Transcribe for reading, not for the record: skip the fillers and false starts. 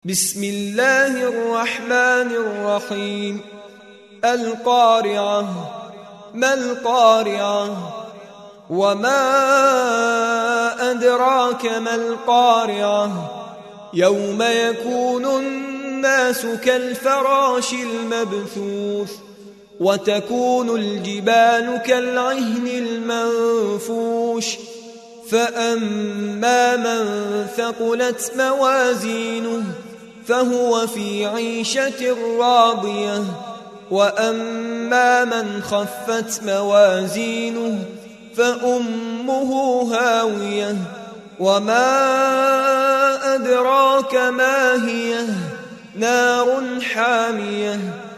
بسم الله الرحمن الرحيم. القارعة. ما القارعة؟ وما أدراك ما القارعة؟ يوم يكون الناس كالفراش المبثوث وتكون الجبال كالعهن المنفوش فأما من ثقلت موازينه فهو في عيشة راضية وأما من خفت موازينه فأمه هاوية وما أدراك ما هي نار حامية